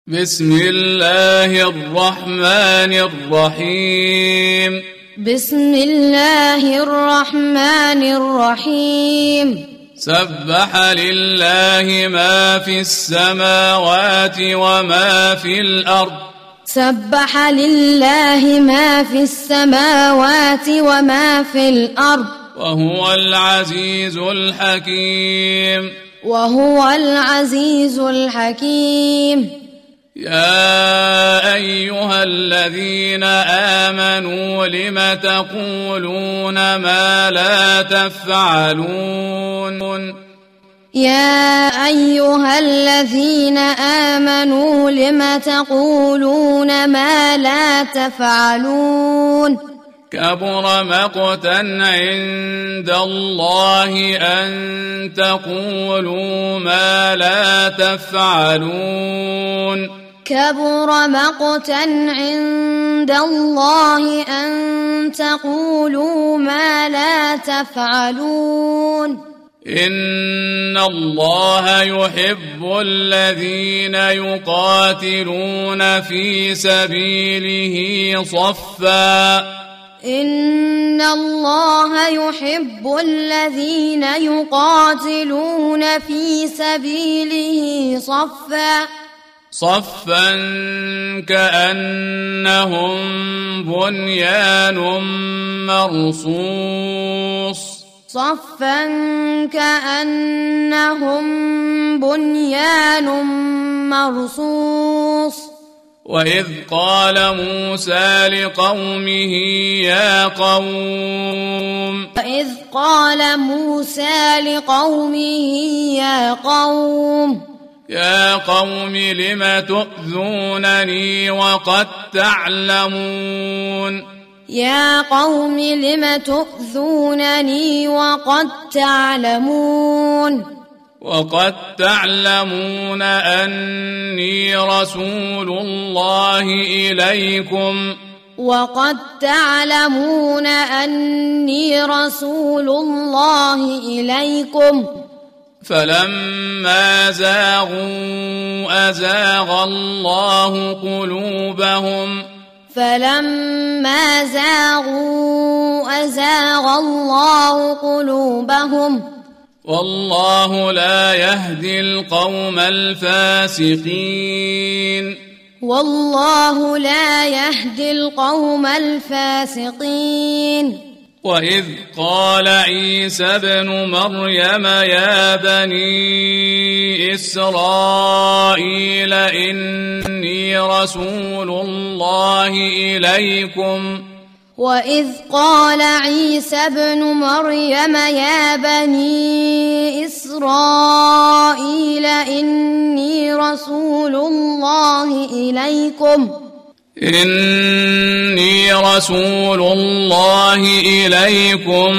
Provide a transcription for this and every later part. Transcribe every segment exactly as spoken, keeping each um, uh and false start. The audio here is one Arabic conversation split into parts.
بسم الله الرحمن الرحيم بسم الله الرحمن الرحيم سبح لله ما في السماوات وما في الأرض سبح لله ما في السماوات وما في الأرض وهو العزيز الحكيم وهو العزيز الحكيم يا أيها الذين آمنوا لم تقولون ما لا تفعلون يا أيها الذين آمنوا لم تقولون ما لا تفعلون كبر مقتا عند الله أن تقولوا ما لا تفعلون كبر مقتا عند الله أن تقولوا ما لا تفعلون إن الله يحب الذين يقاتلون في سبيله صفا إن الله يحب الذين يقاتلون في سبيله صفا صفا كأنهم بنيان مرصوص صفا كأنهم بنيان مرصوص وإذ قال موسى لقومه يا قوم وإذ قال موسى لقومه يا قوم يا قوم لم تؤذونني وقد تعلمون يا قوم لم تؤذونني وقد تعلمون وقد تعلمون أني رسول الله إليكم وقد تعلمون أني رسول الله إليكم فلما زاغوا أزاغ الله قلوبهم فلما زاغوا أزاغ الله قلوبهم والله لا يهدي القوم الفاسقين والله لا يهدي القوم الفاسقين وإذ قال عيسى ابن مريم يا بني إسرائيل إني رسول الله إليكم وإذ قال عيسى ابن مريم يا بني إسرائيل إني رسول الله إليكم إني رسول الله إليكم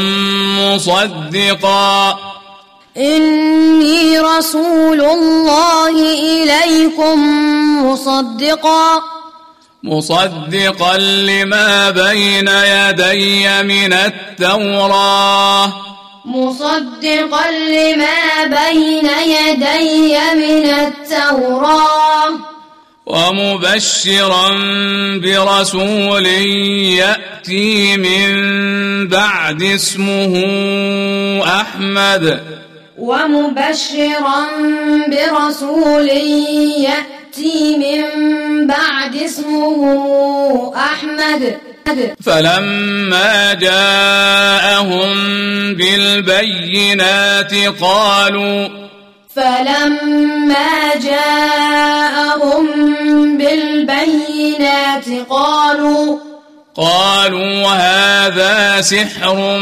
مصدقا إني رسول الله إليكم مصدقا مصدقا لما بين يدي من التوراة مصدقا لما بين يدي من التوراة ومبشرا برسول يأتي من بعد اسمه أحمد ومبشرا برسول يأتي من بعد اسمه أحمد فلما جاءهم بالبينات قالوا فلما جاءهم بالبينات قالوا قالوا هذا سحر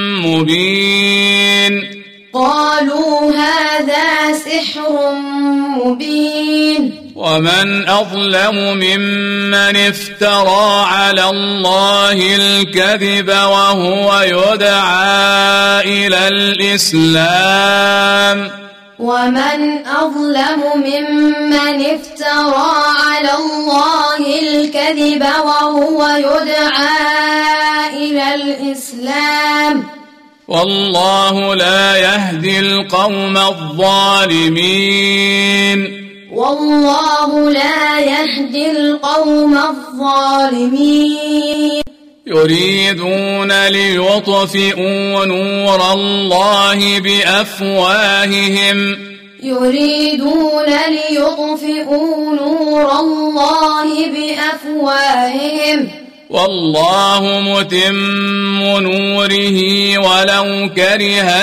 مبين قالوا هذا سحر مبين ومن أظلم ممن افترى على الله الكذب وهو يدعى إلى الإسلام ومن أظلم ممن افترى على الله الكذب وهو يدعى إلى الإسلام والله لا يهدي القوم الظالمين والله لا يهدي القوم الظالمين يريدون ليطفئوا نور الله بأفواههم يريدون ليطفئوا نور الله بأفواههم والله متم نوره ولو كره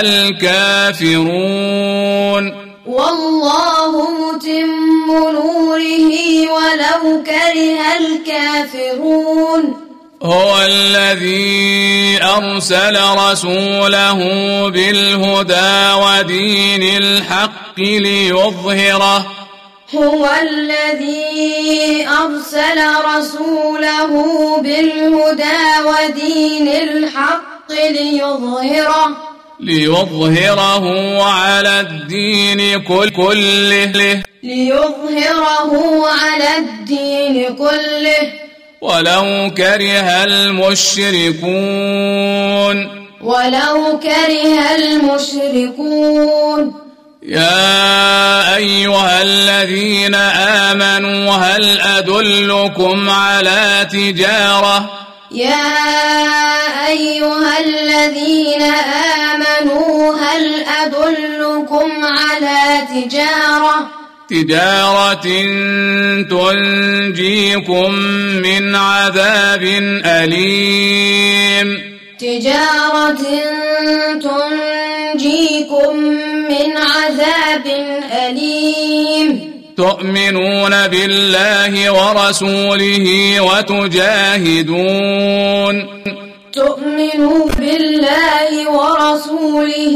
الكافرون والله متم نوره ولو كره الكافرون هو الذي أرسل رسوله بالهدى ودين الحق ليظهره هو الذي أرسل رسوله بالهدى ودين الحق ليظهره ليظهره على الدين كله ليظهره على الدين كله ولو كره المشركون ولو كره المشركون يا أيها الذين آمنوا هل أدلكم على تجارة يا أيها الذين آمنوا هل أدلكم على تجارة تجارة تنجيكم من عذاب أليم تجارة تنجيكم من عذاب أليم تؤمنون بالله ورسوله وتجاهدون تؤمنون بالله ورسوله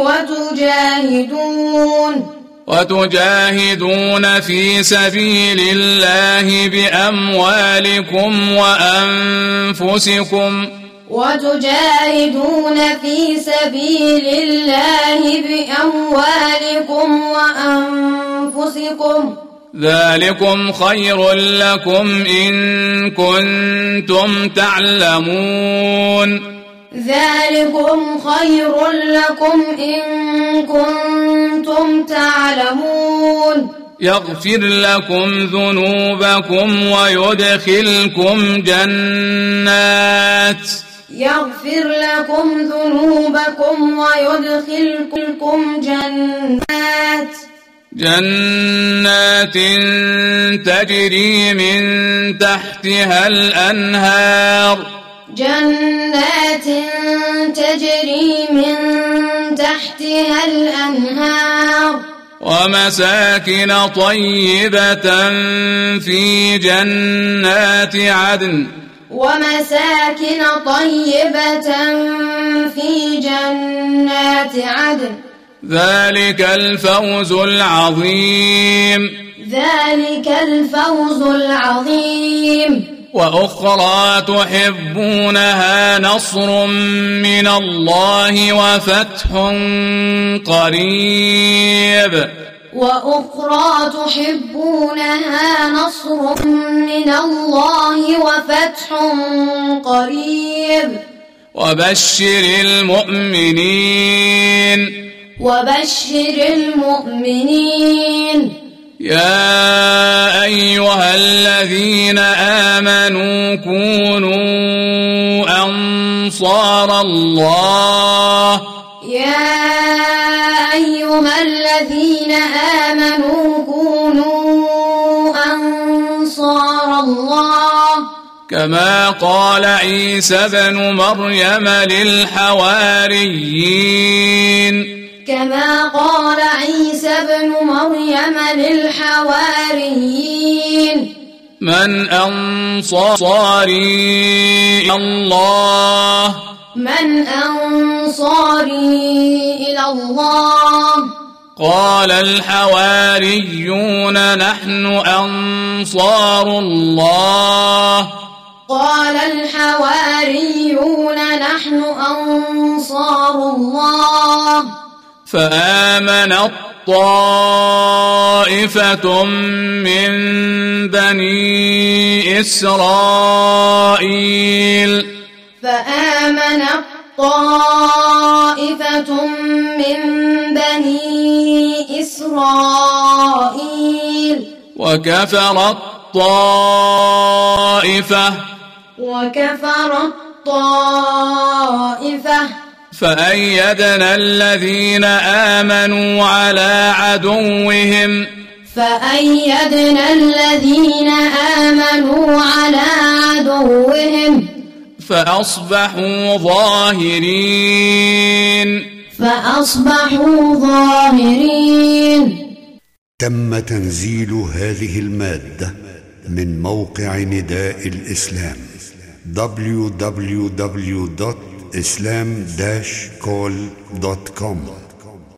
وتجاهدون وتجاهدون في سبيل الله بأموالكم وأنفسكم وتجاهدون في سبيل الله بأموالكم وأنفسكم ذلكم خير لكم إن كنتم تعلمون ذلكم خير لكم إن كنتم تعلمون يغفر لكم ذنوبكم ويدخلكم جنات يغفر لكم ذنوبكم ويدخلكم جنات جنات تجري من تحتها الأنهار جنات تجري من تحتها الأنهار ومساكن طيبة في جنات عدن ومساكن طيبة في جنات عدن ذلك الفوز العظيم ذلك الفوز العظيم وأخرى تحبونها نصر من الله وفتح قريب وأخرى تحبونها نصر من الله وفتح قريب وبشر المؤمنين وبشر المؤمنين يا أيها الذين آمنوا كونوا أنصار الله يا أيها الذين آمنوا كونوا أنصار الله كما قال عيسى ابن مريم للحواريين كما قال عيسى ابن مريم للحواريين من أنصاري إلى الله من أنصاري إلى الله قال الحواريون نحن أنصار الله قال الحواريون نحن أنصار الله فآمنت طائفة من بني إسرائيل فآمنت طائفة من بني إسرائيل وكفرت الطائفة وكفر الطائفة فأيدنا الذين آمنوا على عدوهم فأيدنا الذين آمنوا على عدوهم فأصبحوا ظاهرين فأصبحوا ظاهرين. تم تنزيل هذه المادة من موقع نداء الإسلام دبليو دبليو دبليو دوت إسلام داش كول دوت كوم.